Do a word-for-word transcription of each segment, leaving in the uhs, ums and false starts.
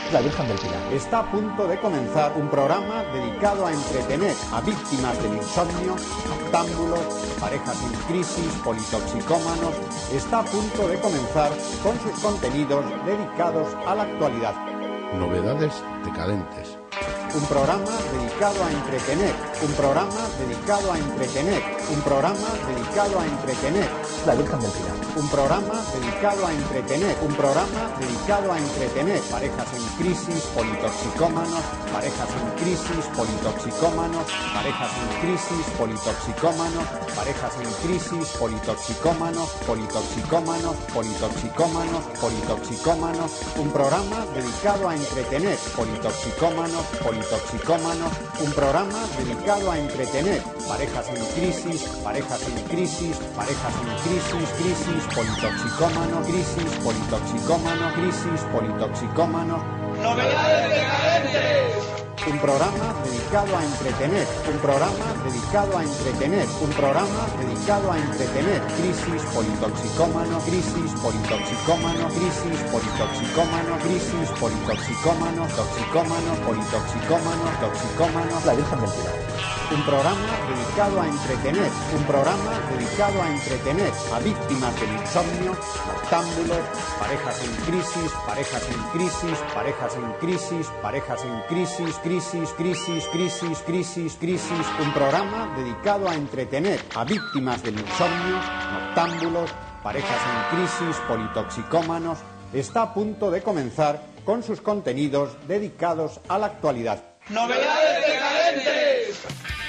La Virgen del Pilar. Está a punto de comenzar un programa dedicado a entretener a víctimas del insomnio, noctámbulos, parejas en crisis, politoxicómanos. Está a punto de comenzar con sus contenidos dedicados a la actualidad. Novedades decadentes. Un programa dedicado a entretener, un programa dedicado a entretener, un programa dedicado a entretener. La Virgen del Pilar. Un programa dedicado a entretener, un programa dedicado a entretener parejas en crisis, politoxicómanos, parejas en crisis, politoxicómanos, parejas en crisis, politoxicómanos, parejas en crisis, politoxicómanos, politoxicómanos, politoxicómanos, politoxicómanos. Un programa dedicado a entretener, politoxicómanos, politoxicómanos, un programa dedicado a entretener parejas en crisis, parejas en crisis, parejas en crisis, crisis, politoxicómano, crisis, politoxicómano, crisis, politoxicómano. ¡Novedades decadentes! Un programa dedicado a entretener, un programa dedicado a entretener, un programa dedicado a entretener, crisis, politoxicómano, crisis, politoxicómano, crisis, politoxicómano, crisis, politoxicómano, toxicómano, politoxicómano, toxicómano. La Virgen del Pilar. Un programa dedicado a entretener, un programa dedicado a entretener a víctimas del insomnio, noctámbulos, parejas en crisis, parejas en crisis, parejas en crisis, parejas en crisis, crisis, crisis, crisis, crisis, crisis. Un programa dedicado a entretener a víctimas del insomnio, noctámbulos, parejas en crisis, politoxicómanos. Está a punto de comenzar con sus contenidos dedicados a la actualidad. ¡Novedades decadentes!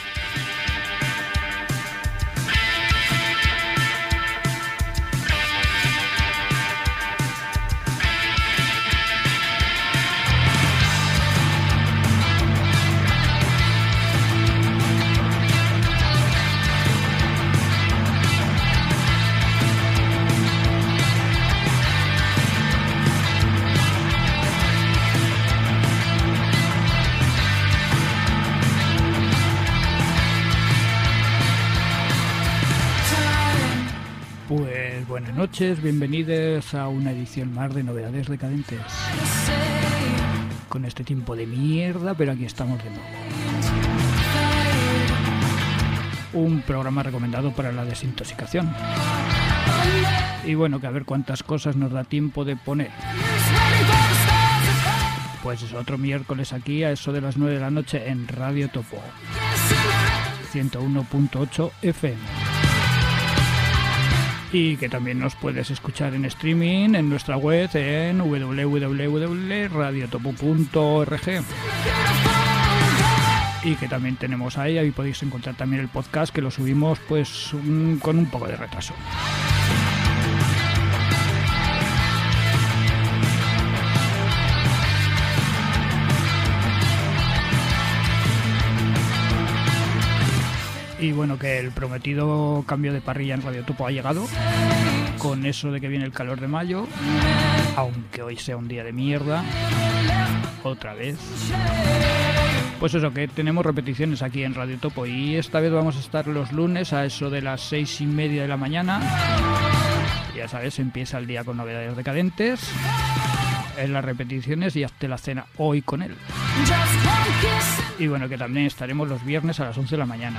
Pues buenas noches, bienvenidos a una edición más de Novedades Decadentes. Con este tiempo de mierda, pero aquí estamos de nuevo. Un programa recomendado para la desintoxicación. Y bueno, que a ver cuántas cosas nos da tiempo de poner. Pues es otro miércoles aquí a eso de las nueve de la noche en Radio Topo ciento uno punto ocho F M. Y que también nos puedes escuchar en streaming en nuestra web en w w w punto radio topo punto org. Y que también tenemos ahí, ahí podéis encontrar también el podcast, que lo subimos pues un, con un poco de retraso. Y bueno, que el prometido cambio de parrilla en Radio Topo ha llegado, con eso de que viene el calor de mayo, aunque hoy sea un día de mierda, otra vez. Pues eso, que tenemos repeticiones aquí en Radio Topo, y esta vez vamos a estar los lunes a eso de las seis y media de la mañana. Ya sabes, empieza el día con Novedades Decadentes, en las repeticiones y hazte la cena hoy con él. Y bueno, que también estaremos los viernes a las once de la mañana.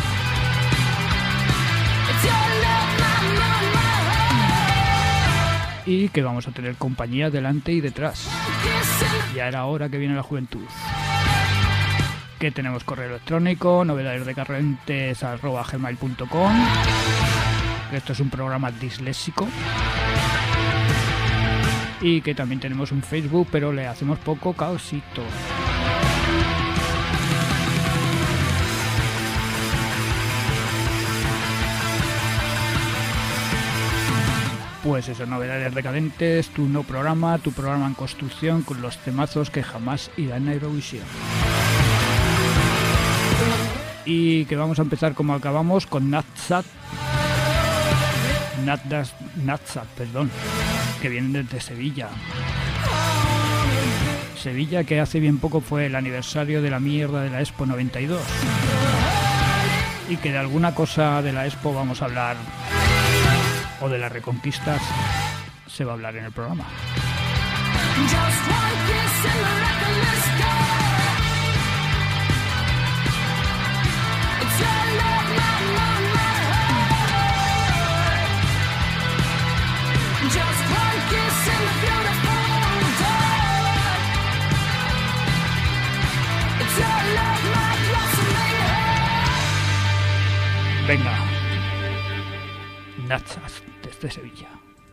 Y que vamos a tener compañía delante y detrás. Ya era hora que viene la juventud. Que tenemos correo electrónico, novedadesdecadentes arroba gmail punto com. Que esto es un programa disléxico. Y que también tenemos un Facebook, pero le hacemos poco caosito. Pues eso, Novedades Decadentes, tu no programa, tu programa en construcción con los temazos que jamás irán a Eurovisión. Y que vamos a empezar como acabamos con Natsat. Natdas, Natsat, perdón, que vienen desde Sevilla. Sevilla, que hace bien poco fue el aniversario de la mierda de la Expo noventa y dos. Y que de alguna cosa de la Expo vamos a hablar, o de las reconquistas se va a hablar en el programa. Just like this. Venga, Nachas desde Sevilla.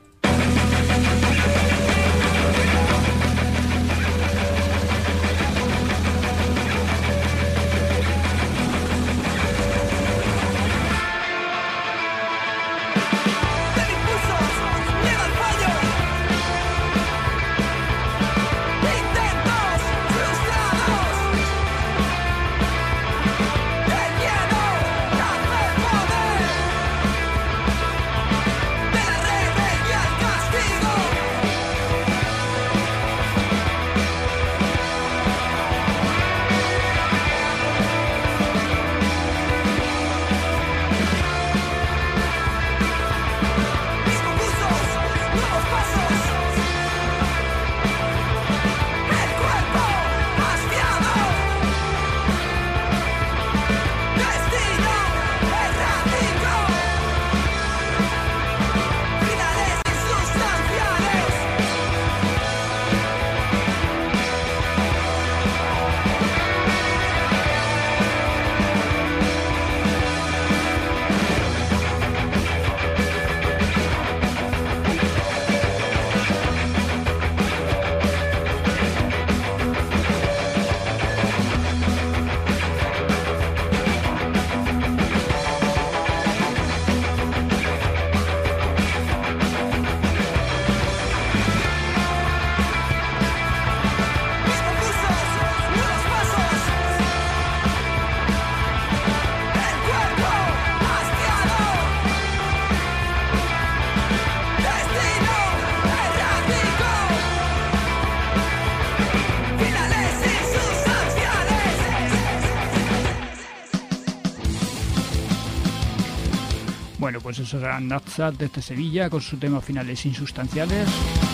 Bueno, pues eso era Nazat desde Sevilla con su tema Finales Insustanciales.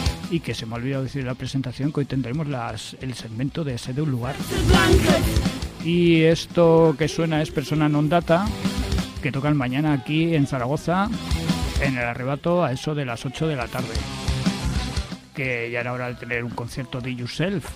Y que se me ha olvidado decir en la presentación que hoy tendremos las, el segmento de Ese de un lugar. Y esto que suena es Persona Non Data, que tocan mañana aquí en Zaragoza, en el Arrebato, a eso de las ocho de la tarde. Que ya era hora de tener un concierto de Yourself.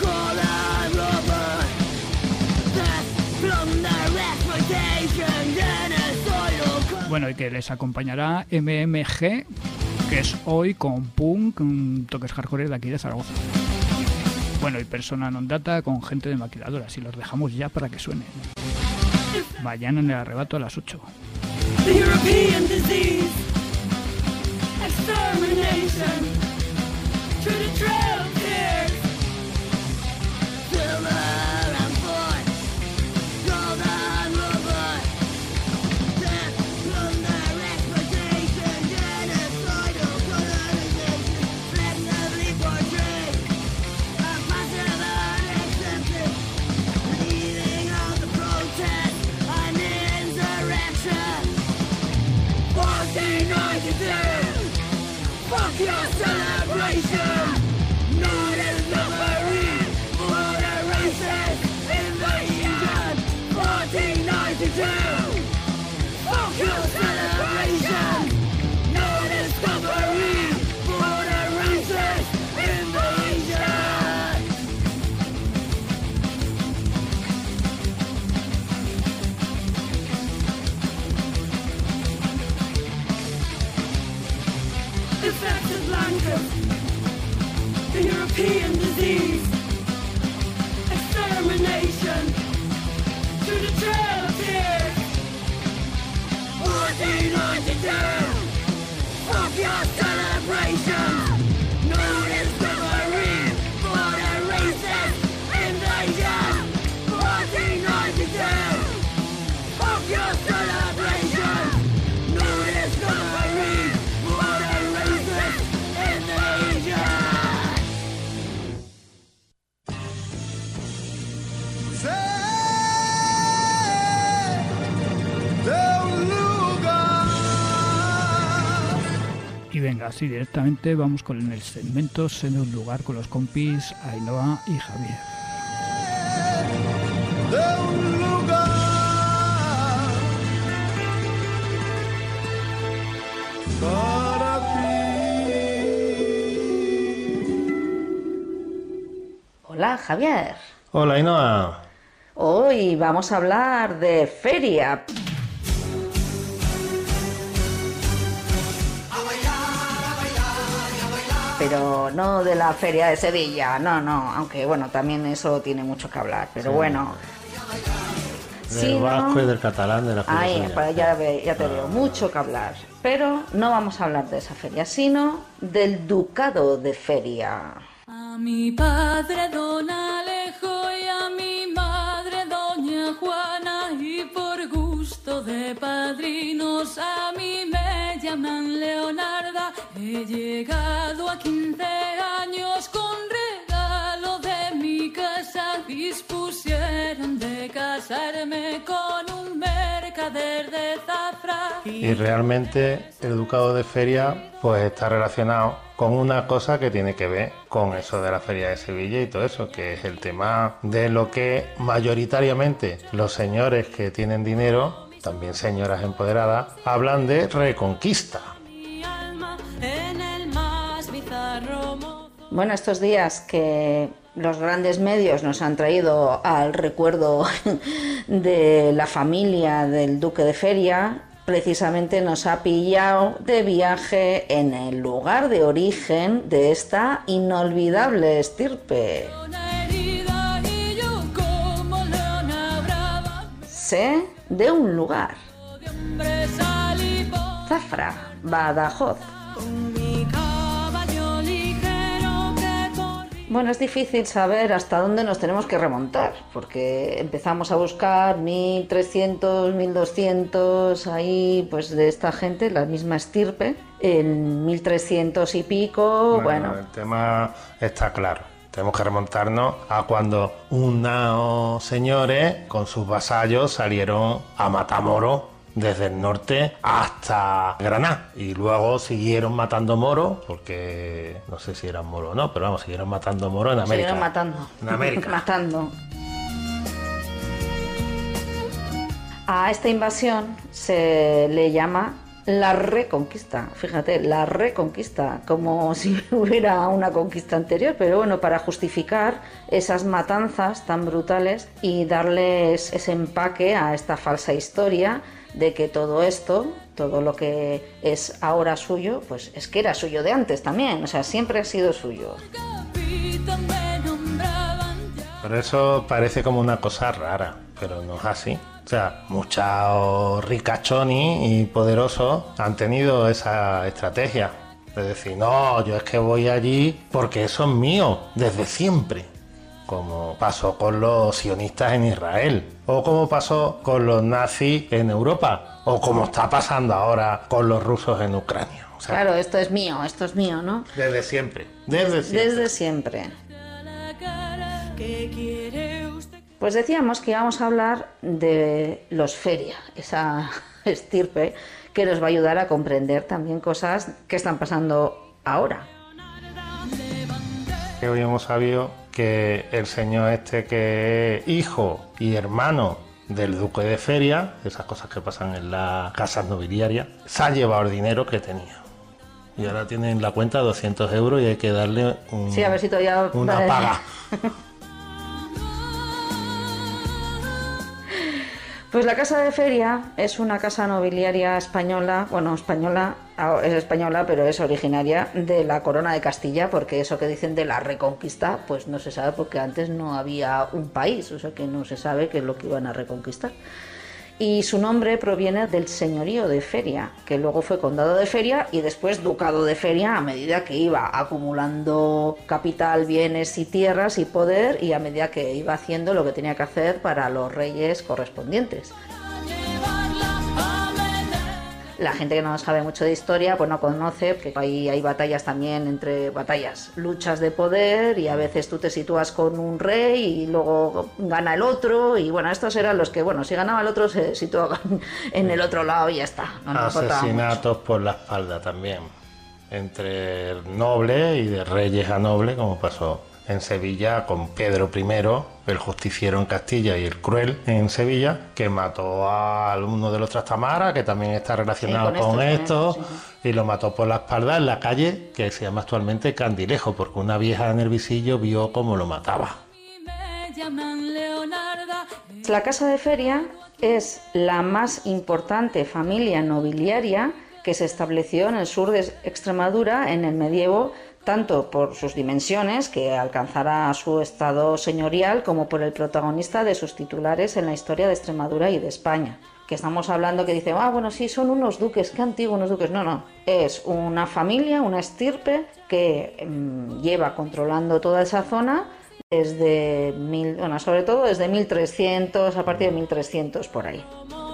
Bueno, y que les acompañará M M G, que es hoy con punk, con toques hardcore de aquí de Zaragoza. Bueno, y Persona Non Data con gente de maquiladoras, y los dejamos ya para que suenen. Mañana en el Arrebato a las ocho. The European disease, extermination, to the trail of tears, silver and void, gold and rubber, death, plunder, exploitation, genocidal colonization, flexibly portrayed, a passive unaccepted, leading on the protest, an insurrection, fourteen ninety-two, fuck your celebration, not a delivery, but a racist invasion, fourteen ninety-two, fuck your celebration, not a discovery, but a racist invasion. Infected blankets, the European disease, extermination, to the trail of tears, fourteen ninety-two, fuck your celebration, no discovery, but a racist invasion, fourteen ninety-two, fuck your celebration, no discovery, but a racist invasion. De un lugar Y venga, así directamente vamos con el segmento En un lugar con los compis Ainhoa y Javier. De un lugar para ti. Hola, Javier. Hola, Ainhoa. Hoy vamos a hablar de feria. Pero no de la feria de Sevilla, no, no, aunque bueno, también eso tiene mucho que hablar, pero sí. Bueno. Del sí, vasco ¿no? y del catalán de la feria. Ay, pues ya, ve, ya te veo, mucho que hablar. Pero no vamos a hablar de esa feria, sino del ducado de Feria. A mi padre don Alejo y a mi madre doña Juana, y por gusto de padrinos a mí me llaman Leonarda. He llegado a quince años con regalo de mi casa, dispusieron de casarme con un mercader de zafra. Y realmente el ducado de Feria pues está relacionado con una cosa que tiene que ver con eso de la Feria de Sevilla y todo eso, que es el tema de lo que mayoritariamente los señores que tienen dinero, también señoras empoderadas, hablan de reconquista. Bueno, estos días que los grandes medios nos han traído al recuerdo de la familia del duque de Feria, precisamente nos ha pillado de viaje en el lugar de origen de esta inolvidable estirpe. Sé de un lugar. Zafra, Badajoz. Bueno, es difícil saber hasta dónde nos tenemos que remontar, porque empezamos a buscar mil trescientos, mil doscientos, ahí pues de esta gente, la misma estirpe, en mil trescientos y pico, bueno... bueno. El tema está claro. Tenemos que remontarnos a cuando unos señores con sus vasallos salieron a Matamoros desde el norte hasta Granada y luego siguieron matando moros, porque no sé si eran moros o no, pero vamos, siguieron matando moros en América. Siguieron matando. En América. Matando. A esta invasión se le llama la Reconquista. Fíjate, la Reconquista, como si hubiera una conquista anterior, pero bueno, para justificar esas matanzas tan brutales y darles ese empaque a esta falsa historia de que todo esto, todo lo que es ahora suyo, pues es que era suyo de antes también, o sea, siempre ha sido suyo. Por eso parece como una cosa rara, pero no es así. O sea, muchos ricachones y poderosos han tenido esa estrategia de decir, no, yo es que voy allí porque eso es mío, desde siempre. Como pasó con los sionistas en Israel, o como pasó con los nazis en Europa, o como está pasando ahora con los rusos en Ucrania. O sea, claro, esto es mío, esto es mío, ¿no? Desde siempre, desde siempre. Desde siempre. Pues decíamos que íbamos a hablar de los Feria, esa estirpe que nos va a ayudar a comprender también cosas que están pasando ahora. Hoy hemos sabido que el señor este, que es hijo y hermano del duque de Feria, esas cosas que pasan en las casas nobiliarias, se ha llevado el dinero que tenía. Y ahora tiene en la cuenta doscientos euros y hay que darle un, sí, a ver si todavía una vale. paga. Pues la Casa de Feria es una casa nobiliaria española, bueno, española, es española, pero es originaria de la Corona de Castilla, porque eso que dicen de la Reconquista, pues no se sabe porque antes no había un país, o sea que no se sabe qué es lo que iban a reconquistar. Y su nombre proviene del señorío de Feria, que luego fue condado de Feria y después ducado de Feria a medida que iba acumulando capital, bienes y tierras y poder, y a medida que iba haciendo lo que tenía que hacer para los reyes correspondientes. La gente que no sabe mucho de historia pues no conoce que ahí hay batallas también, entre batallas, luchas de poder, y a veces tú te sitúas con un rey y luego gana el otro, y bueno, estos eran los que, bueno, si ganaba el otro se situaban en el otro lado y ya está. No nos importaba mucho. Asesinatos por la espalda también. entre nobles y de reyes a nobles, como pasó en Sevilla con Pedro primero, el justiciero en Castilla, y el cruel en Sevilla, que mató a uno de los Trastamara, que también está relacionado sí, con, con esto, esto sí, sí. Y lo mató por la espalda en la calle que se llama actualmente Candilejo, porque una vieja en el visillo vio cómo lo mataba. La Casa de Feria es la más importante familia nobiliaria que se estableció en el sur de Extremadura en el medievo, tanto por sus dimensiones, que alcanzará su estado señorial, como por el protagonista de sus titulares en la historia de Extremadura y de España. Que estamos hablando que dice, ah, bueno, sí, son unos duques, qué antiguos unos duques. No, no, es una familia, una estirpe que mmm, lleva controlando toda esa zona desde, mil, bueno, sobre todo desde mil trescientos, a partir de mil trescientos por ahí.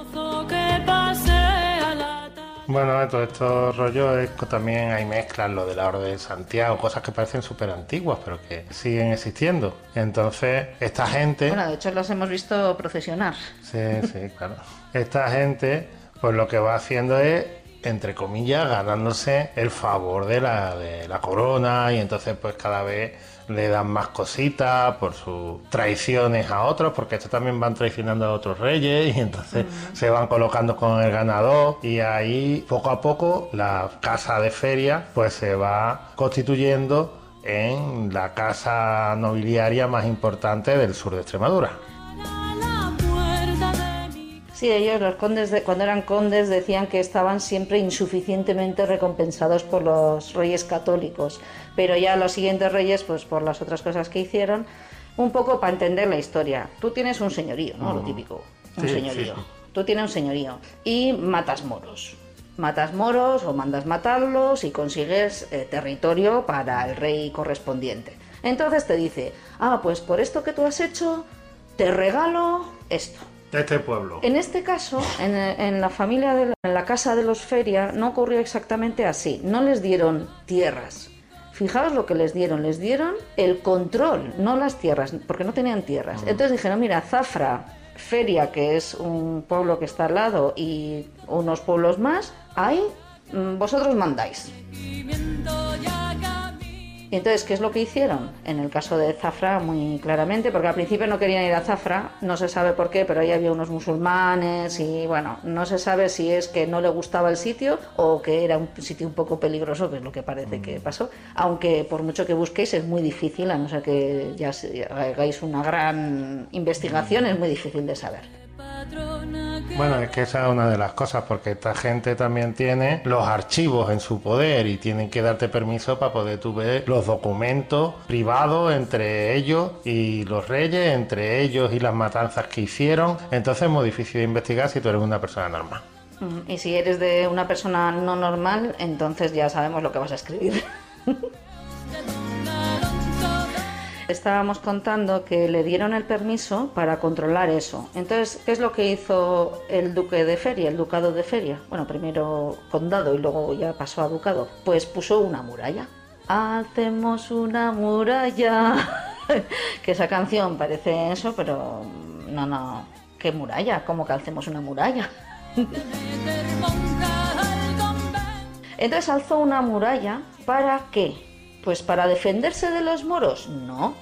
Bueno, todo estos rollos es que también hay mezclas, lo de la Orden de Santiago, cosas que parecen súper antiguas, pero que siguen existiendo. Entonces, esta gente... Bueno, de hecho, los hemos visto procesionar. Sí, sí, claro. Esta gente, pues lo que va haciendo es, entre comillas, ganándose el favor de la, de la corona, y entonces, pues cada vez le dan más cositas por sus traiciones a otros, porque estos también van traicionando a otros reyes, y entonces mm. se van colocando con el ganador, y ahí poco a poco la Casa de Feria pues se va constituyendo en la casa nobiliaria más importante del sur de Extremadura. Sí, ellos, los condes, de, cuando eran condes, decían que estaban siempre insuficientemente recompensados por los reyes católicos, pero ya los siguientes reyes, pues por las otras cosas que hicieron, un poco para entender la historia. Tú tienes un señorío, ¿no? Mm. Lo típico, un sí, señorío. Sí, sí. Tú tienes un señorío y matas moros. Matas moros o mandas matarlos y consigues eh, territorio para el rey correspondiente. Entonces te dice, ah, pues por esto que tú has hecho, te regalo esto. Este pueblo. En este caso, en, en la familia, de la, en la casa de los Feria, no ocurrió exactamente así. No les dieron tierras. Fijaos lo que les dieron. Les dieron el control, no las tierras, porque no tenían tierras. Entonces dijeron, mira, Zafra, Feria, que es un pueblo que está al lado, y unos pueblos más, ahí vosotros mandáis. Y entonces, ¿qué es lo que hicieron? En el caso de Zafra, muy claramente, porque al principio no querían ir a Zafra, no se sabe por qué, pero ahí había unos musulmanes y bueno, no se sabe si es que no le gustaba el sitio o que era un sitio un poco peligroso, que es lo que parece que pasó, aunque por mucho que busquéis es muy difícil, a no ser que ya hagáis una gran investigación, es muy difícil de saber. Bueno, es que esa es una de las cosas, porque esta gente también tiene los archivos en su poder y tienen que darte permiso para poder tú ver los documentos privados entre ellos y los reyes, entre ellos y las matanzas que hicieron. Entonces es muy difícil de investigar si tú eres una persona normal. Y si eres de una persona no normal, entonces ya sabemos lo que vas a escribir. Estábamos contando que le dieron el permiso para controlar eso. Entonces, ¿qué es lo que hizo el duque de Feria, el ducado de Feria? Bueno, primero condado y luego ya pasó a ducado. Pues puso una muralla. Hacemos una muralla. Que esa canción parece eso, pero no, no. ¿Qué muralla? ¿Cómo que hacemos una muralla? Entonces alzó una muralla, ¿para qué? Pues para defenderse de los moros, no.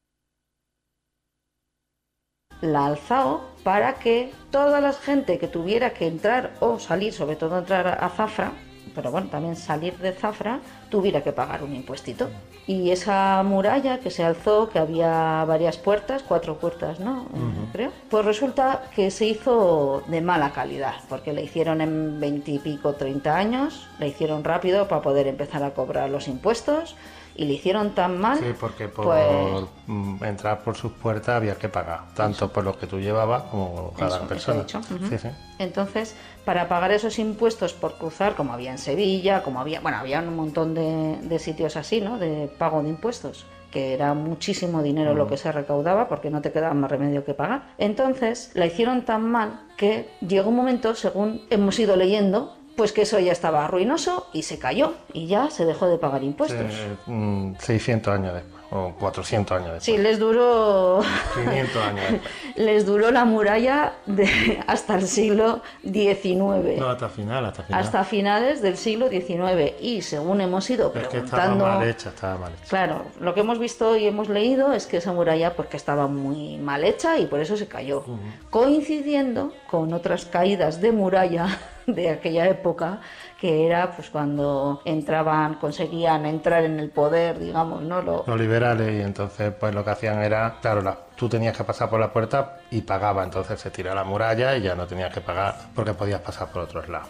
La alzó para que toda la gente que tuviera que entrar o salir, sobre todo entrar a Zafra, pero bueno, también salir de Zafra, tuviera que pagar un impuestito. Y esa muralla que se alzó, que había varias puertas, cuatro puertas, ¿no? Uh-huh. Creo. Pues resulta que se hizo de mala calidad, porque la hicieron en veintipico, treinta años, la hicieron rápido para poder empezar a cobrar los impuestos, y le hicieron tan mal. Sí, porque por pues, entrar por sus puertas había que pagar, tanto eso, por lo que tú llevabas como cada eso, persona. Eso uh-huh. Sí, sí. Entonces, para pagar esos impuestos por cruzar, como había en Sevilla, como había, bueno, había un montón de, de sitios así, ¿no? De pago de impuestos, que era muchísimo dinero uh-huh. lo que se recaudaba, porque no te quedaba más remedio que pagar. Entonces, la hicieron tan mal que llegó un momento, según hemos ido leyendo, pues que eso ya estaba ruinoso y se cayó y ya se dejó de pagar impuestos. Sí, mm, seiscientos años después, o cuatrocientos años después. Sí, les duró... quinientos años después. les duró la muralla de, hasta el siglo diecinueve. No, hasta final, hasta final. Hasta finales del siglo diecinueve. Y según hemos ido es preguntando... que estaba mal hecha, estaba mal hecha. Claro, lo que hemos visto y hemos leído es que esa muralla pues que estaba muy mal hecha y por eso se cayó. Uh-huh. Coincidiendo con otras caídas de muralla de aquella época, que era pues cuando entraban, conseguían entrar en el poder, digamos, ¿no? Lo... Los liberales, y entonces pues lo que hacían era, claro, la, tú tenías que pasar por la puerta y pagaba, entonces se tiraba la muralla y ya no tenías que pagar porque podías pasar por otros lados.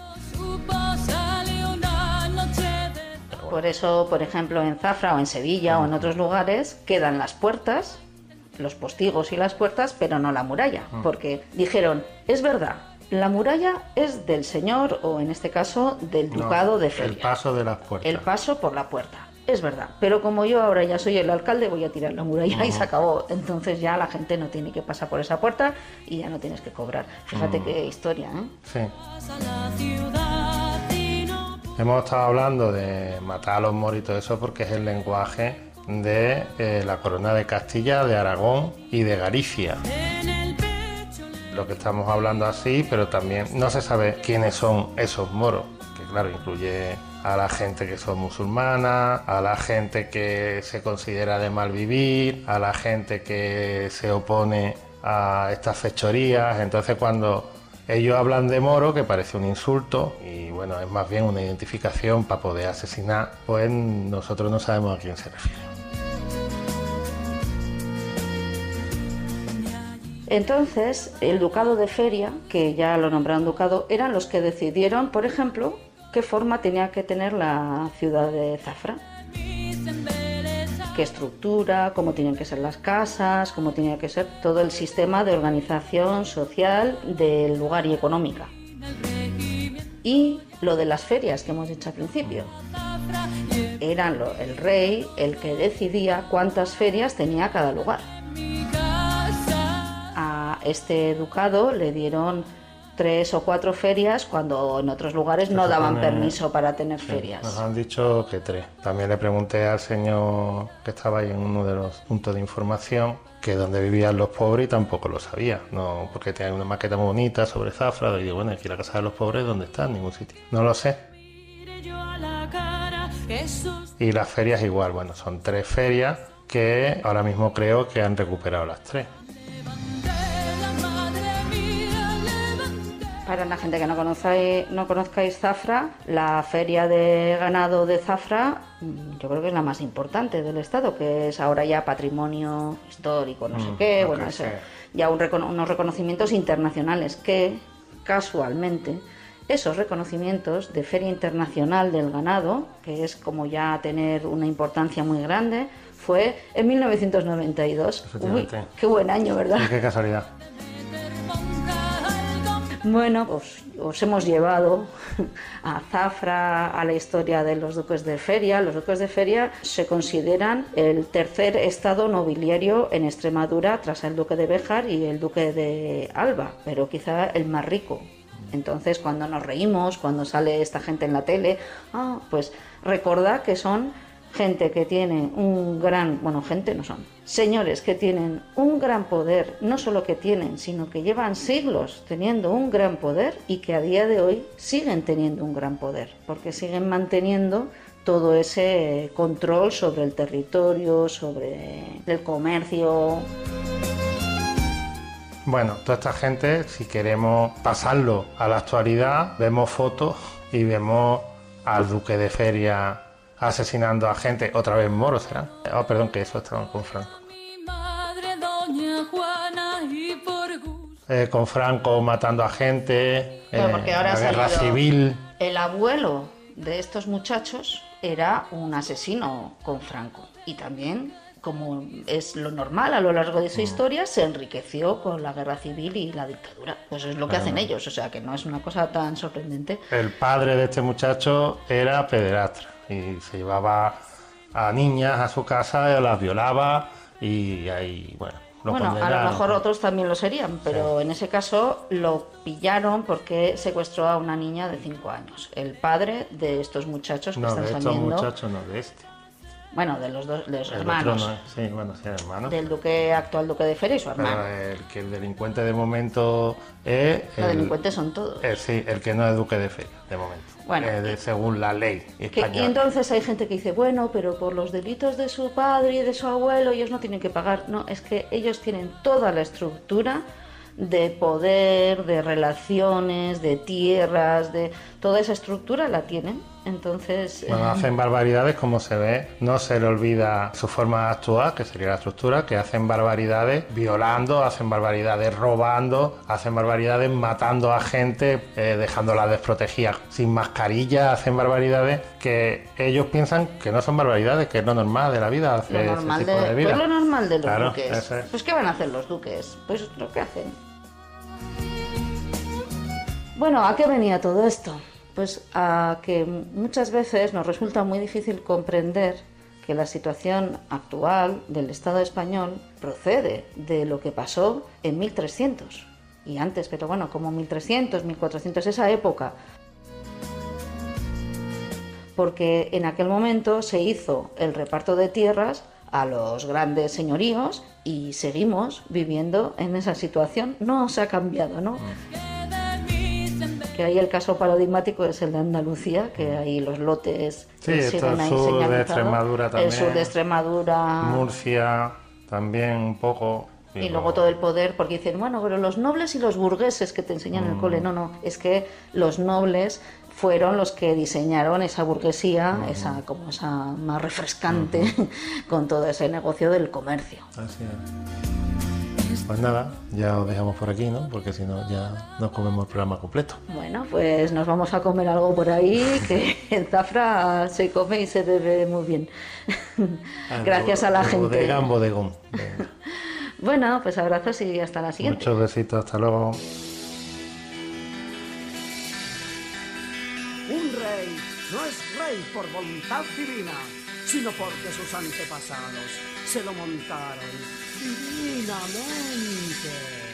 Bueno. Por eso, por ejemplo, en Zafra o en Sevilla uh-huh. o en otros lugares quedan las puertas, los postigos y las puertas, pero no la muralla, uh-huh. porque dijeron, es verdad, la muralla es del señor, o en este caso, del ducado no, de Feria. El paso de las puertas. El paso por la puerta, es verdad. Pero como yo ahora ya soy el alcalde, voy a tirar la muralla uh-huh. y se acabó. Entonces ya la gente no tiene que pasar por esa puerta y ya no tienes que cobrar. Fíjate uh-huh. qué historia, ¿eh? Sí. Hemos estado hablando de matar a los moros y todo eso porque es el lenguaje de eh, la corona de Castilla, de Aragón y de Galicia. Lo que estamos hablando así, pero también no se sabe quiénes son esos moros, que claro, incluye a la gente que son musulmanas, a la gente que se considera de mal vivir, a la gente que se opone a estas fechorías. Entonces cuando ellos hablan de moro, que parece un insulto, y bueno, es más bien una identificación para poder asesinar, pues nosotros no sabemos a quién se refiere. Entonces, el ducado de Feria, que ya lo nombraron ducado, eran los que decidieron, por ejemplo, qué forma tenía que tener la ciudad de Zafra. Qué estructura, cómo tenían que ser las casas, cómo tenía que ser todo el sistema de organización social del lugar y económica. Y lo de las ferias que hemos dicho al principio. Era el rey el que decidía cuántas ferias tenía cada lugar. A este ducado le dieron tres o cuatro ferias cuando en otros lugares no daban permiso para tener sí, ferias. Nos han dicho que tres. También le pregunté al señor que estaba ahí en uno de los puntos de información que dónde vivían los pobres y tampoco lo sabía, no, porque tenía una maqueta muy bonita sobre Zafra y digo, bueno, aquí la casa de los pobres, ¿dónde está? En ningún sitio. No lo sé. Y las ferias igual, bueno, son tres ferias que ahora mismo creo que han recuperado las tres. Para la gente que no conozcáis, no conozcáis Zafra, la feria de ganado de Zafra, yo creo que es la más importante del estado, que es ahora ya patrimonio histórico, no sé mm, qué, bueno, eso, ya un recono- unos reconocimientos internacionales que, casualmente, esos reconocimientos de Feria Internacional del Ganado, que es como ya tener una importancia muy grande, fue en mil novecientos noventa y dos. Uy, qué buen año, ¿verdad? Sí, qué casualidad. Bueno, pues os hemos llevado a Zafra, a la historia de los duques de Feria. Los duques de Feria se consideran el tercer estado nobiliario en Extremadura tras el duque de Béjar y el duque de Alba, pero quizá el más rico. Entonces, cuando nos reímos, cuando sale esta gente en la tele, ah, pues recordad que son gente que tiene un gran, bueno, gente no son, señores que tienen un gran poder, no solo que tienen, sino que llevan siglos teniendo un gran poder y que a día de hoy siguen teniendo un gran poder, porque siguen manteniendo todo ese control sobre el territorio, sobre el comercio. Bueno, toda esta gente, si queremos pasarlo a la actualidad, vemos fotos y vemos al duque de Feria asesinando a gente, otra vez moros serán. Oh, perdón, que eso estaban con Franco. Eh, con Franco matando a gente, Pero porque eh, ahora la guerra civil. El abuelo de estos muchachos era un asesino con Franco y también, como es lo normal a lo largo de su historia, se enriqueció con la guerra civil y la dictadura. Pues es lo que hacen ellos, o sea que no es una cosa tan sorprendente. El padre de este muchacho era pederastra y se llevaba a niñas a su casa, las violaba y ahí, bueno, lo Bueno, condenaron. a lo mejor otros también lo serían, pero sí. En ese caso lo pillaron porque secuestró a una niña de cinco años. El padre de estos muchachos que no, están de estos saliendo... muchachos no, de este. Bueno, de los dos de los El hermanos. otro no es- sí, bueno, sí, hermano. Del duque actual duque de Feria y su hermano. Pero el que el delincuente de momento es... Los el- delincuentes son todos. el- sí, el que no es duque de Feria, de momento. Bueno, Eh, de- según la ley Que- española. y entonces hay gente que dice, bueno, pero por los delitos de su padre y de su abuelo ellos no tienen que pagar. No, es que ellos tienen toda la estructura de poder, de relaciones, de tierras, de toda esa estructura la tienen. Entonces, Bueno, eh, hacen barbaridades como se ve, no se le olvida su forma de actuar, que sería la estructura, que hacen barbaridades violando, hacen barbaridades robando, hacen barbaridades matando a gente, eh, dejándola desprotegida sin mascarilla, hacen barbaridades que ellos piensan que no son barbaridades, que es lo normal de la vida, lo hacer normal ese tipo de, de vida. pues lo normal de los Claro, duques. eso es. Pues ¿qué van a hacer los duques? Pues lo que hacen. Bueno, ¿a qué venía todo esto? Pues a que muchas veces nos resulta muy difícil comprender que la situación actual del Estado español procede de lo que pasó en mil trescientos y antes, pero bueno, como mil trescientos, mil cuatrocientos, esa época. Porque en aquel momento se hizo el reparto de tierras a los grandes señoríos y seguimos viviendo en esa situación. No se ha cambiado, ¿no? Que ahí el caso paradigmático es el de Andalucía, que ahí los lotes Sí, eh, esto siguen el ahí sur de señalizados. Extremadura El también. sur de Extremadura. Murcia también un poco. Y luego todo el poder, porque dicen, bueno, pero los nobles y los burgueses que te enseñan en el cole. No, no, es que los nobles fueron los que diseñaron esa burguesía, esa como esa más refrescante, con todo ese negocio del comercio. Así es. Pues nada, ya os dejamos por aquí, ¿no? Porque si no ya nos comemos el programa completo. Bueno, pues nos vamos a comer algo por ahí, que en Zafra se come y se bebe muy bien. Gracias a la De gente. Bodega en bodegón. Venga. Bueno, pues abrazos y hasta la siguiente. Muchos besitos, hasta luego. Un rey no es rey por voluntad divina, sino porque sus antepasados se lo montaron divinamente.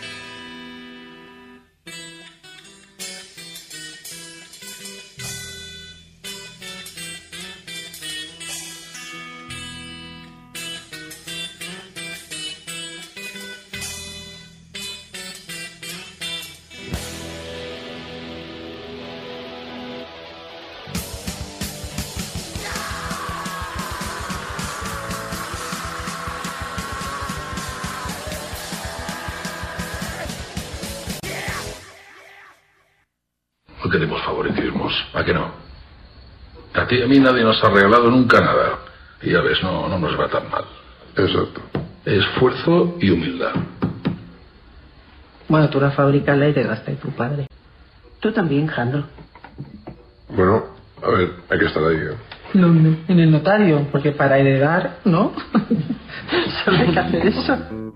No queremos favoritismos, ¿a que no? A ti y a mí nadie nos ha regalado nunca nada. Y ya ves, no, no nos va tan mal. Exacto. Esfuerzo y humildad. Bueno, tú la fábrica la heredaste de tu padre. Tú también, Jandro. Bueno, a ver, hay que estar ahí. ¿eh? No, no, en el notario, porque para heredar, ¿no? Solo hay que hacer eso.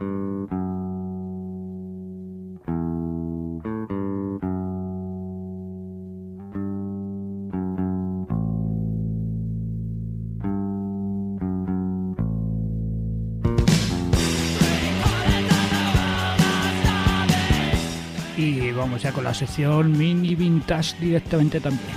Y vamos ya con la sección mini vintage directamente también.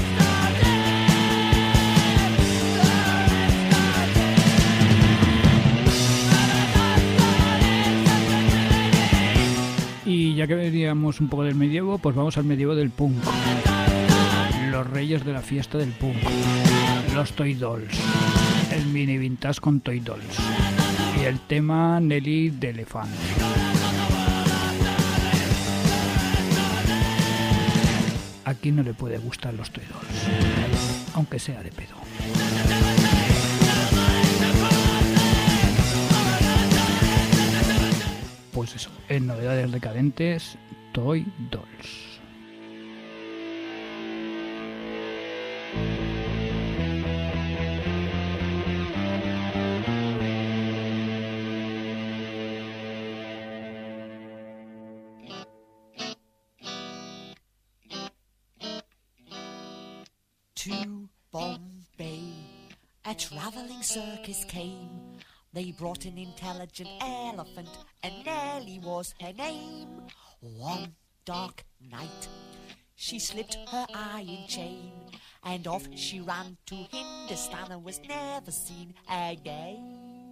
Y ya que veníamos un poco del medievo, pues vamos al medievo del punk. Los reyes de la fiesta del punk. Los Toy Dolls. El mini vintage con Toy Dolls. Y el tema Nelly de Elephant. ¿A quién no le puede gustar los Toy Dolls? Aunque sea de pedo. Pues eso, en novedades decadentes, Toy Dolls. To Bombay, a travelling circus came. They brought an intelligent elephant, and Nellie was her name. One dark night, she slipped her iron chain, and off she ran to Hindu understand and was never seen again.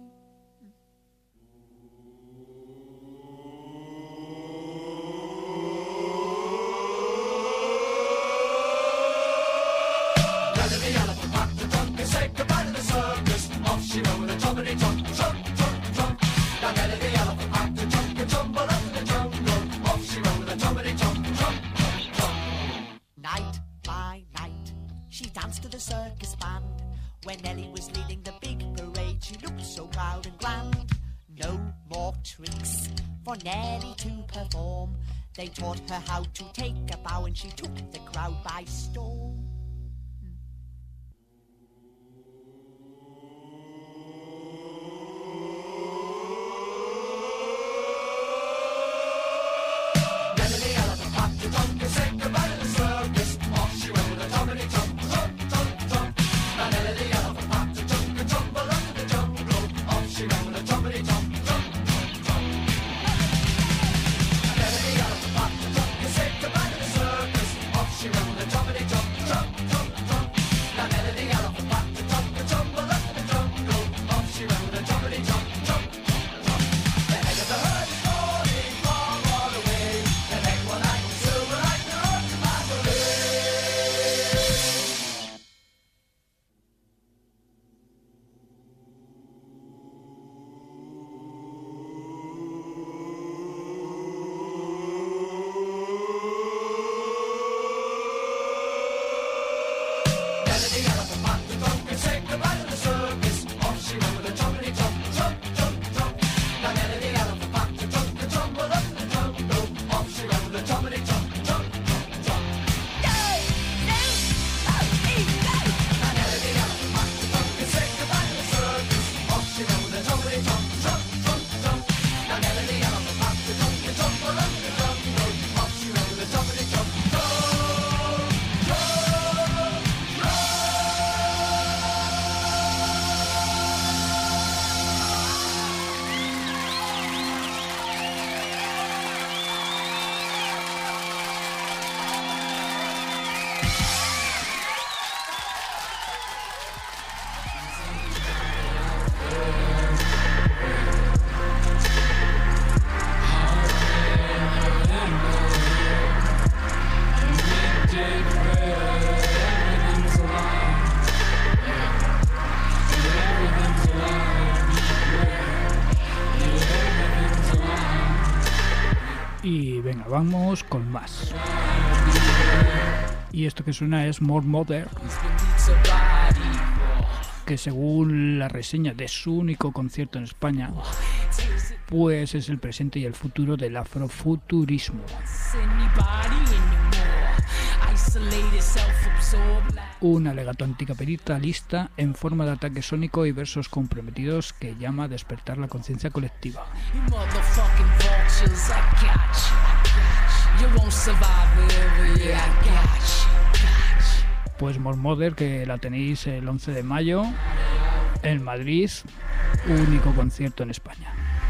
Say goodbye to the circus. Off she went with a jumpity jump, jump, jump, jump. Now Nelly the elephant had to jump and tumble up in the jungle. Off she went with a jumpity jump, jump, jump, jump. Night by night, she danced to the circus band. When Nelly was leading the big parade, she looked so proud and grand. No more tricks for Nelly to perform. They taught her how to take a bow, and she took the crowd by storm. Say goodbye to the circus. Off she went with a jumpity jump, jump, jump, jump. Now Nelly the elephant had to jump and tumble up in the jungle. Off she went with a jumpity jump, jump, jump, jump. Now Nelly the elephant had to jump and say goodbye to the circus. Off she went with a jumpity jump, jump, jump, jump. Now Nelly the elephant had to jump and tumble up in the jungle. Off she went with a jumpity jump, jump, jump, jump. The head of the herd is rolling far, far away. The neck one eye silver like the road to Mandalay. Nelly the elephant had to jump and say goodbye to the circus. Off she went with a jumpity jump, jump, jump, jump. Now Nelly the elephant had to jump and tumble up in the jungle. Off she went with a jumpity jump, jump, jump, jump. Now Nelly the elephant had to jump and say goodbye to the circus. Off she went with a jumpity jump, jump, jump, jump. Now Nelly the elephant had to jump and tumble up in the jungle. Off she went with a jumpity jump, jump, jump, jump. Y venga, vamos con más. Y esto que suena es More Mother, que según la reseña de su único concierto en España, pues es el presente y el futuro del afrofuturismo. Un alegato anticapitalista en forma de ataque sónico y versos comprometidos que llama a despertar la conciencia colectiva. Pues More Mother, que la tenéis el once de mayo en Madrid, único concierto en España.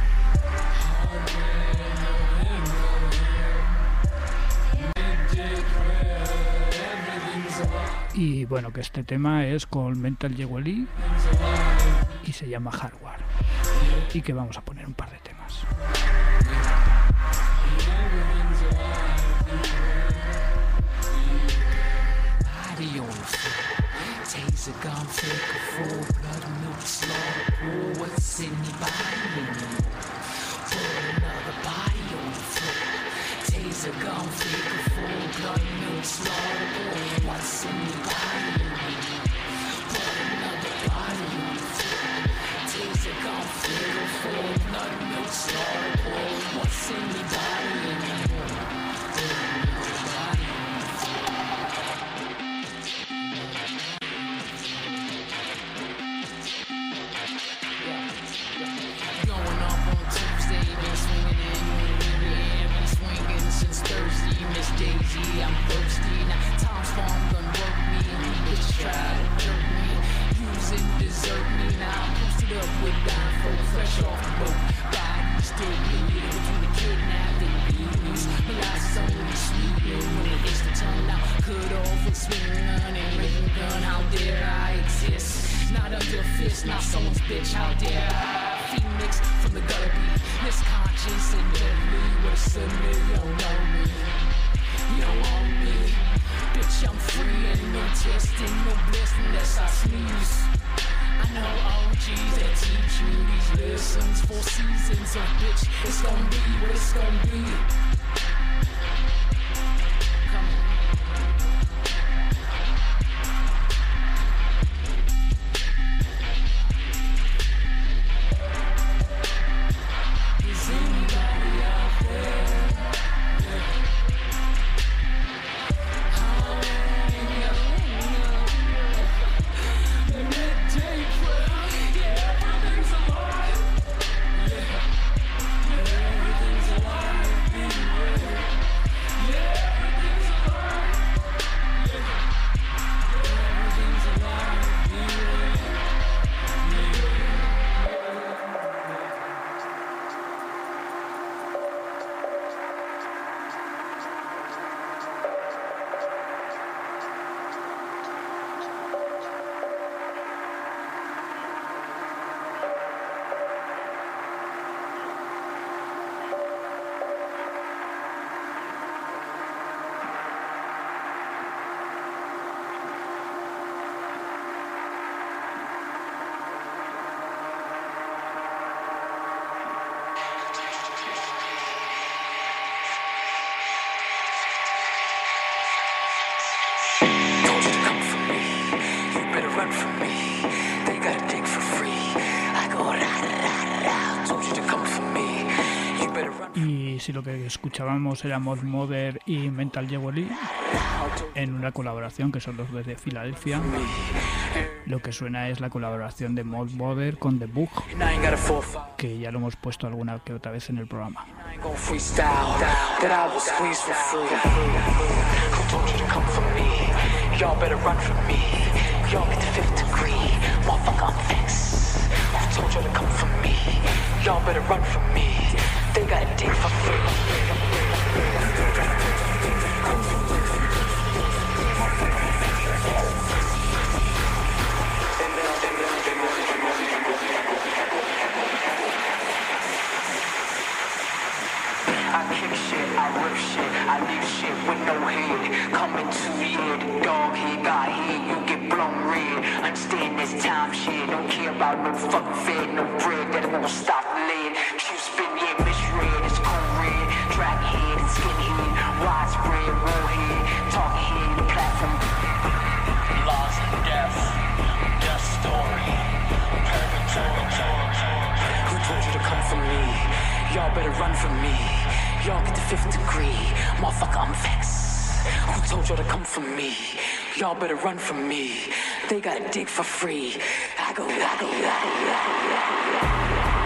Y bueno, que este tema es con Mental Yegueli y se llama Hardware, y que vamos a poner un par de temas. Taser gun, fake a full blood milk slaughter pool. What's in your body anymore? Put another body on the floor. Taser gun, fake a full blood milk slaughter pool. What's in your body anymore? Put another body on the floor. Taser gun, fake a full blood milk slaughter pool. What's in your body anymore? Put another body on the floor. Going up on Tuesday, been swinging in, yeah, been swinging since Thursday. Miss Daisy, I'm thirsty. Now Tom's farm done work me, and he just try to jerk me, use and desert me. Now I'm posted up with down folk, fresh off the boat. Body still bleeding between the kidnapped and beatings. My life's only sweet when it hits the tongue. Now cut off with Swing running, rhythm gun, how dare I exist? Not under fist, not someone's bitch, how dare I? Phoenix from the gutter beat, misconscious and deadly. With suddenly you don't know me, you don't own me. Bitch, I'm free and no testing, no bliss unless I sneeze. I know O Gs that teach you these lessons. Four seasons of bitch, it's gon' be what it's gon' be. Come on. Is anybody out there? Y si lo que escuchábamos era Mod Mother y Mental Jewelry en una colaboración, que son los de Filadelfia, lo que suena es la colaboración de Mod Mother con The Bug, que ya lo hemos puesto alguna que otra vez en el programa. They gotta dig for free. I kick shit, I rip shit, I leave shit with no head. Coming to the end, dog head, got head, you get blown red. Understand this time shit, don't care about no fucking fed, no bread that won't stop lead. Q-spin, yeah, misread, it's cold red. Track head and skin head, widespread, warhead. Talking head, the platform. Lost in death, death story. Purgatory. Who told you to come for me? Y'all better run from me. Y'all get the fifth degree. Motherfucker, I'm vexed. Who told y'all to come for me? Y'all better run from me. They gotta dig for free. I go, I go, I go, I go.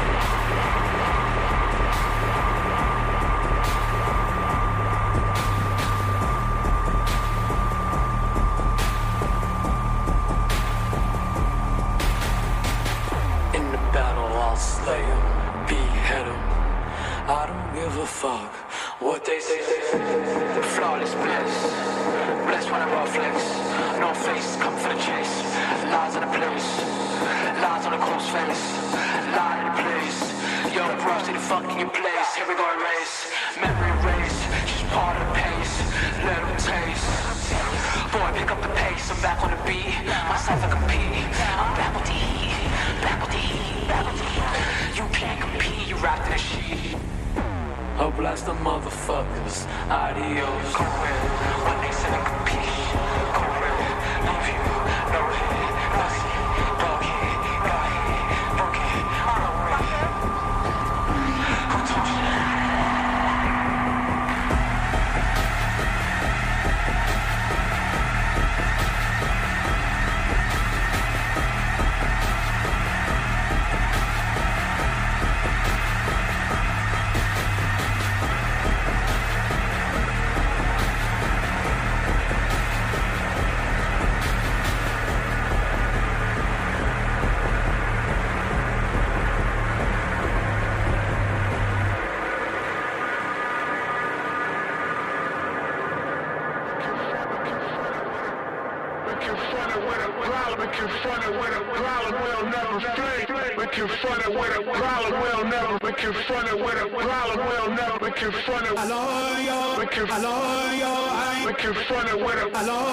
Slay him, behead him. I don't give a fuck what they say. Flawless bliss, blessed when I roll flex. No face, come for the chase. Lies in the place, lies on the close face. Lie in the place. Yo, bro, see the fuck in your place. Here we go, erase. Memory race, just part of the pace. Let them taste. Boy, pick up the pace. I'm back on the beat. Myself, I compete. I'm back with the heat. Back with the heat. Back with the heat. You can't compete, you wrapped in a sheet. I'll blast the motherfuckers, adios. Go in, when they say they compete. Go in, leave you, no hit, no see. Dog hit, got hit, broke it, on the way. Who told you that? confronted with a problem, we're confronted with a problem, we'll never flee. We're confronted with a problem, we'll never. We're confronted with a problem, we'll never. We're confronted. We're confronted. We're confronted with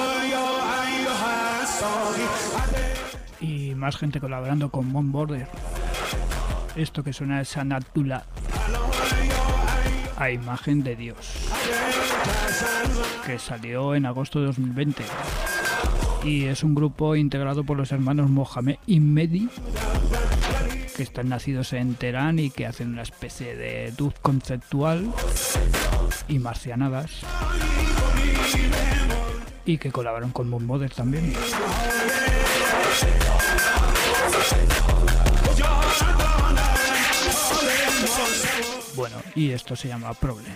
a. Y más gente colaborando con Mon Border. Esto que suena es Anatula, a imagen de Dios, que salió en agosto de dos mil veinte. Y es un grupo integrado por los hermanos Mohamed y Mehdi, que están nacidos en Teherán y que hacen una especie de dub conceptual y marcianadas, y que colaboran con Mon Border también. Bueno, y esto se llama Problem.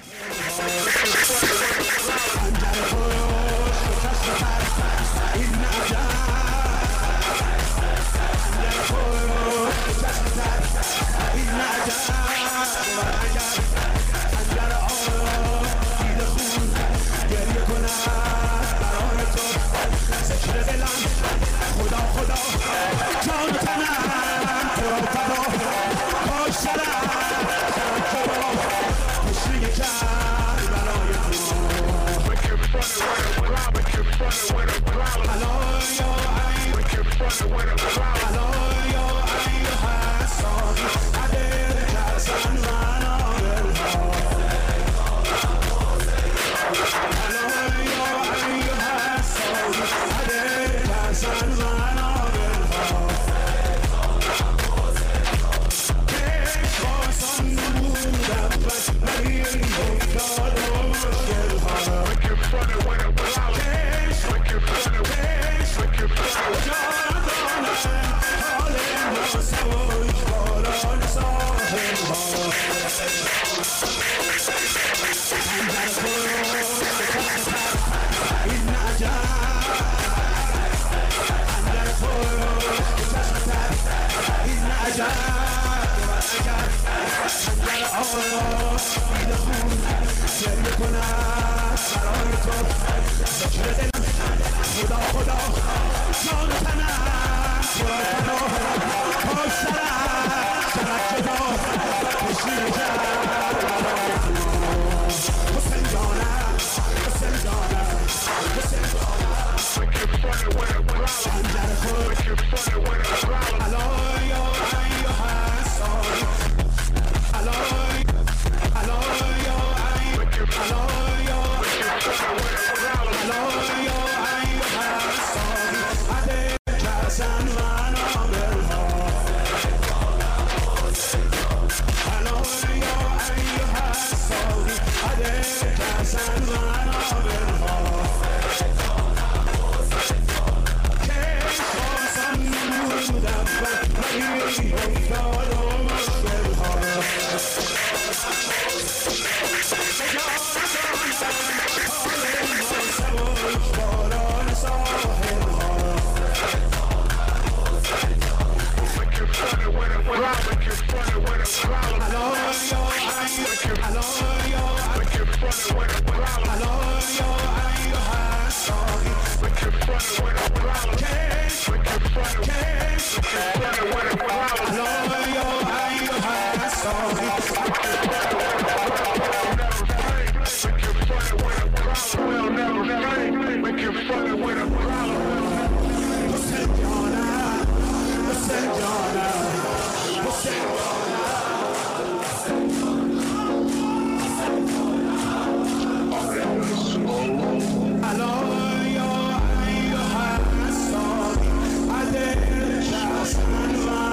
Just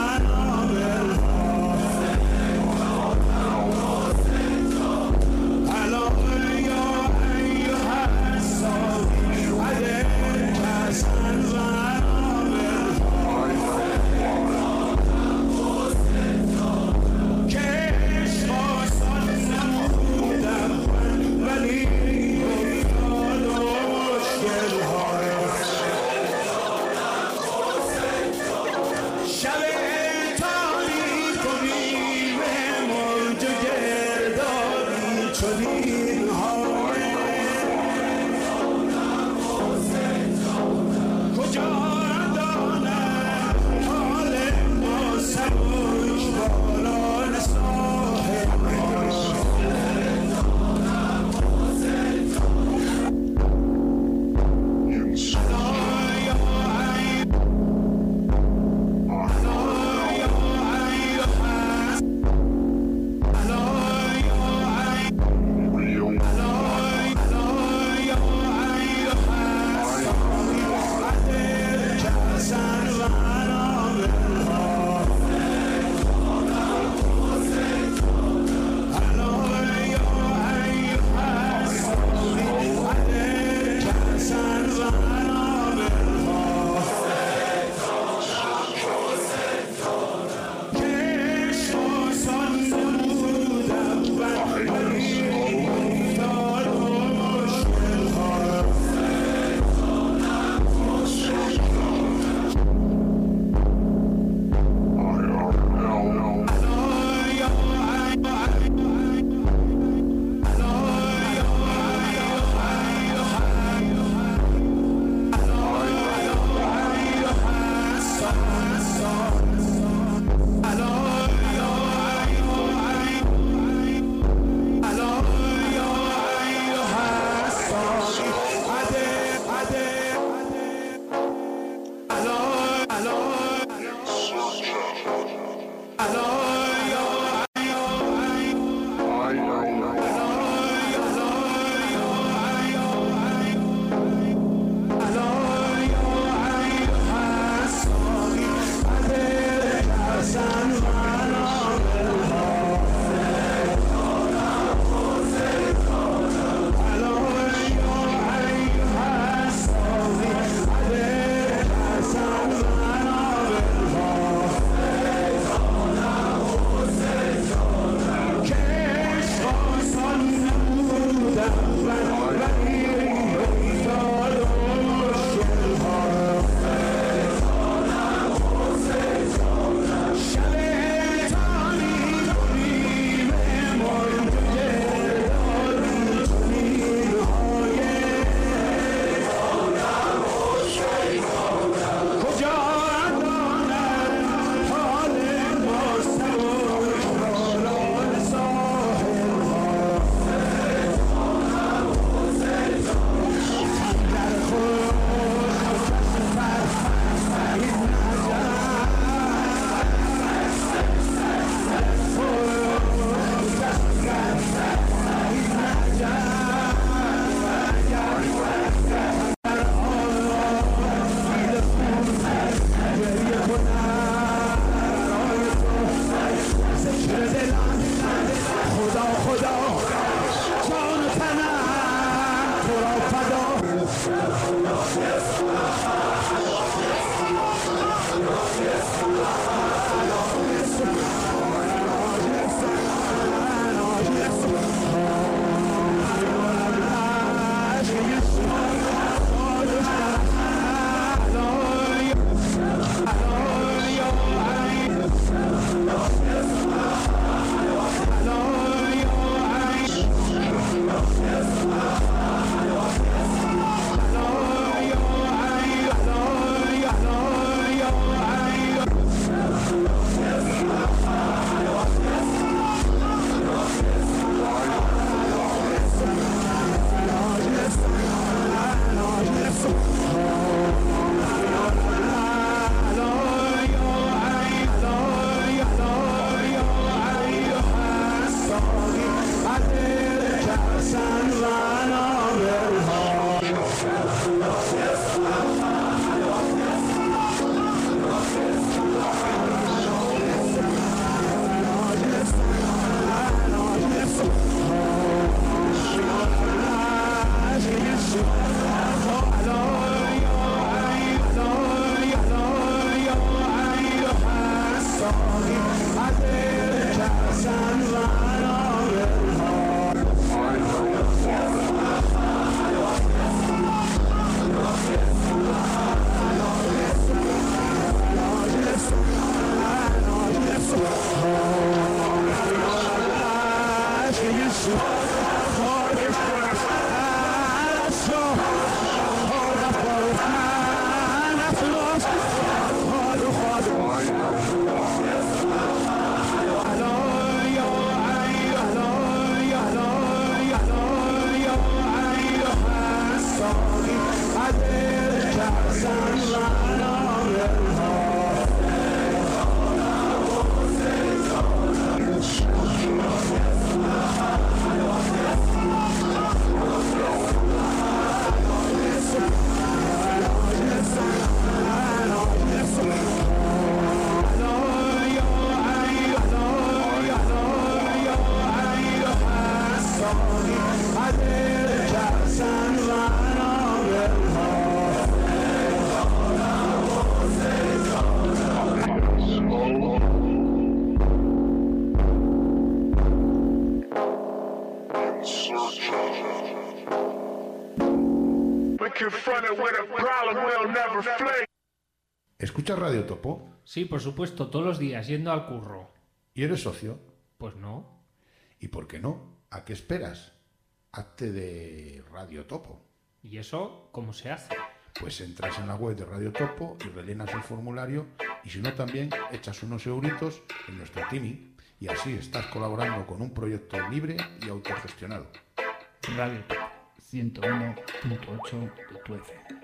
¿Escuchas Radio Topo? Sí, por supuesto, todos los días, yendo al curro. ¿Y eres socio? Pues no. ¿Y por qué no? ¿A qué esperas? Hazte de Radio Topo. ¿Y eso cómo se hace? Pues entras en la web de Radio Topo y rellenas el formulario, y si no también echas unos euritos en nuestro Timi, y así estás colaborando con un proyecto libre y autogestionado. Radio Topo, ciento uno punto ocho de tu F M.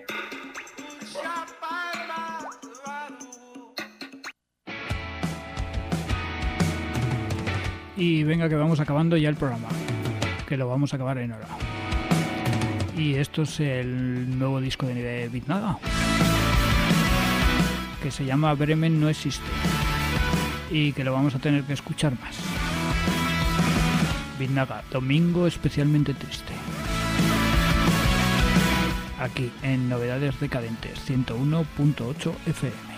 Y venga que vamos acabando ya el programa, que lo vamos a acabar en hora. Y esto es el nuevo disco de Biznaga, que se llama Bremen no existe, y que lo vamos a tener que escuchar más. Biznaga, Domingo especialmente triste. Aquí en Novedades Decadentes, ciento uno punto ocho F M.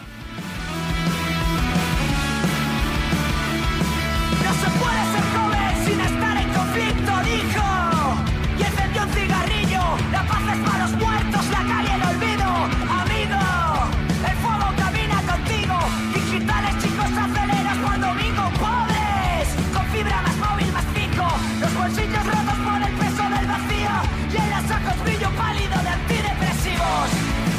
No se puede ser joven sin estar en conflicto, dijo. Y encendió un cigarrillo. La paz es para los muertos, la calle el olvido. Amigo, el fuego camina contigo. Digitales, chicos, aceleras por domingo. Pobres, con fibra más móvil, más pico. Los bolsillos rotos por el peso del vacío. Y en las ojos brillo pálido de antidepresivos.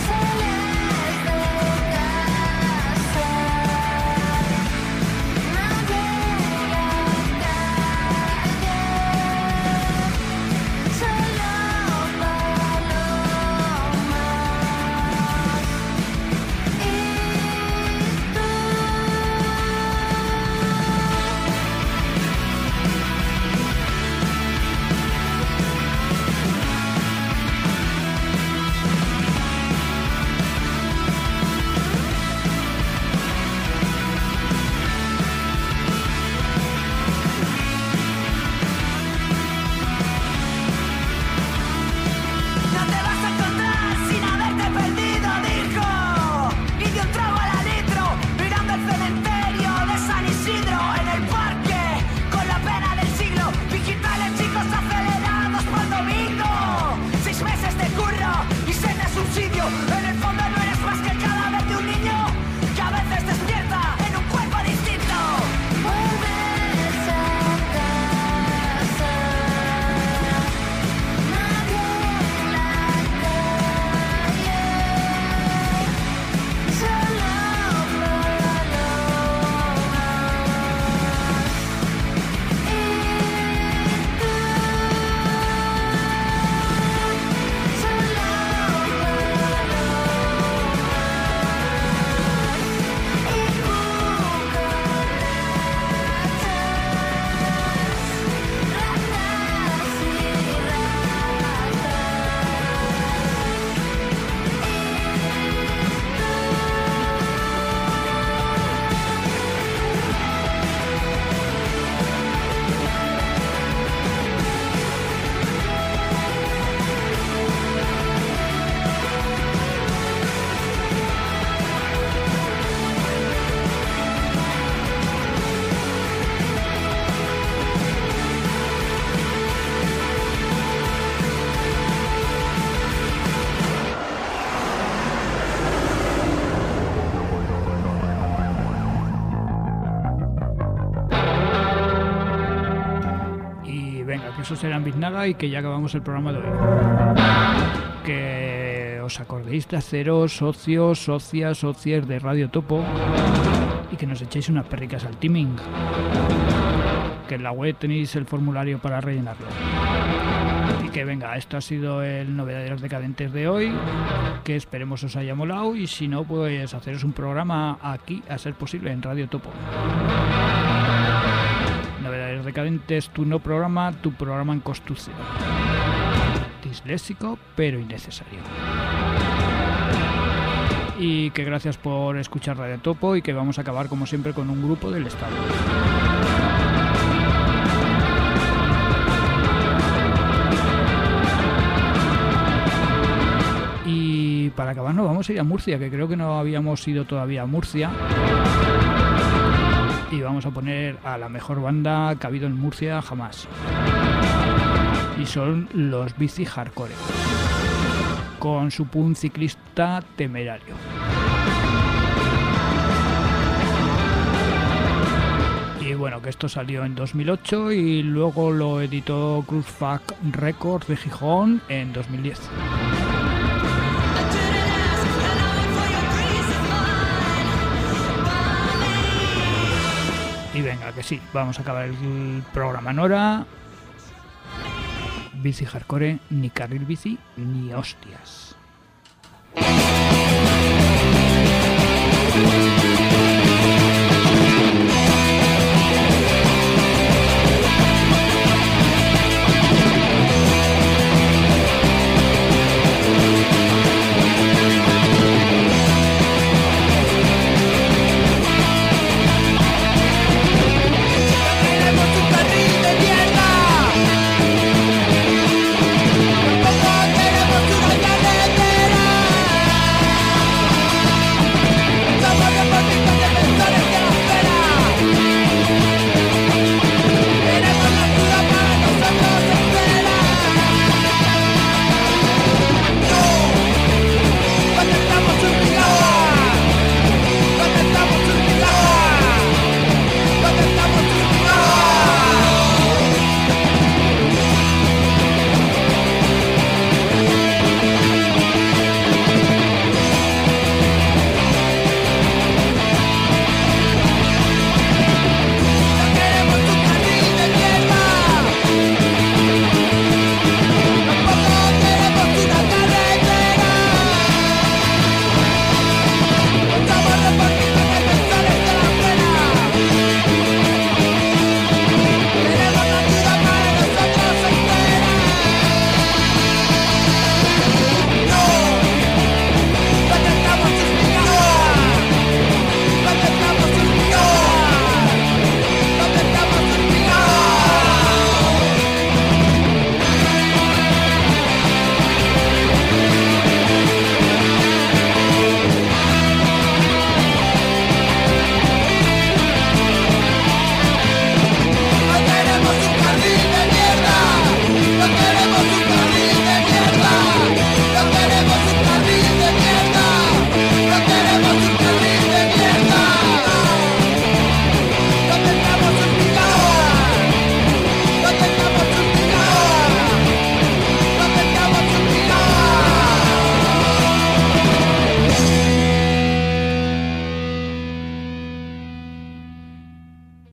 Eso será en Biznaga y que ya acabamos el programa de hoy. Que os acordéis de haceros socios, socias, socias de Radio Topo y que nos echéis unas perricas al teaming. Que en la web tenéis el formulario para rellenarlo. Y que venga, esto ha sido el Novedades Decadentes de hoy, que esperemos os haya molado, y si no, pues haceros un programa aquí, a ser posible, en Radio Topo. Novedades Decadentes, tu no programa, tu programa en construcción. Disléxico, pero innecesario. Y que gracias por escuchar Radio Topo, y que vamos a acabar como siempre con un grupo del Estado. Y para acabar nos vamos a ir a Murcia, que creo que no habíamos ido todavía a Murcia. Y vamos a poner a la mejor banda que ha habido en Murcia jamás. Y son los Bici Hardcore, con su punk ciclista Temerario. Y bueno, que esto salió en dos mil ocho y luego lo editó Cruzfac Records de Gijón en dos mil diez. Y venga, que sí, vamos a acabar el programa en hora. Bici Hardcore, ni carril bici, ni hostias.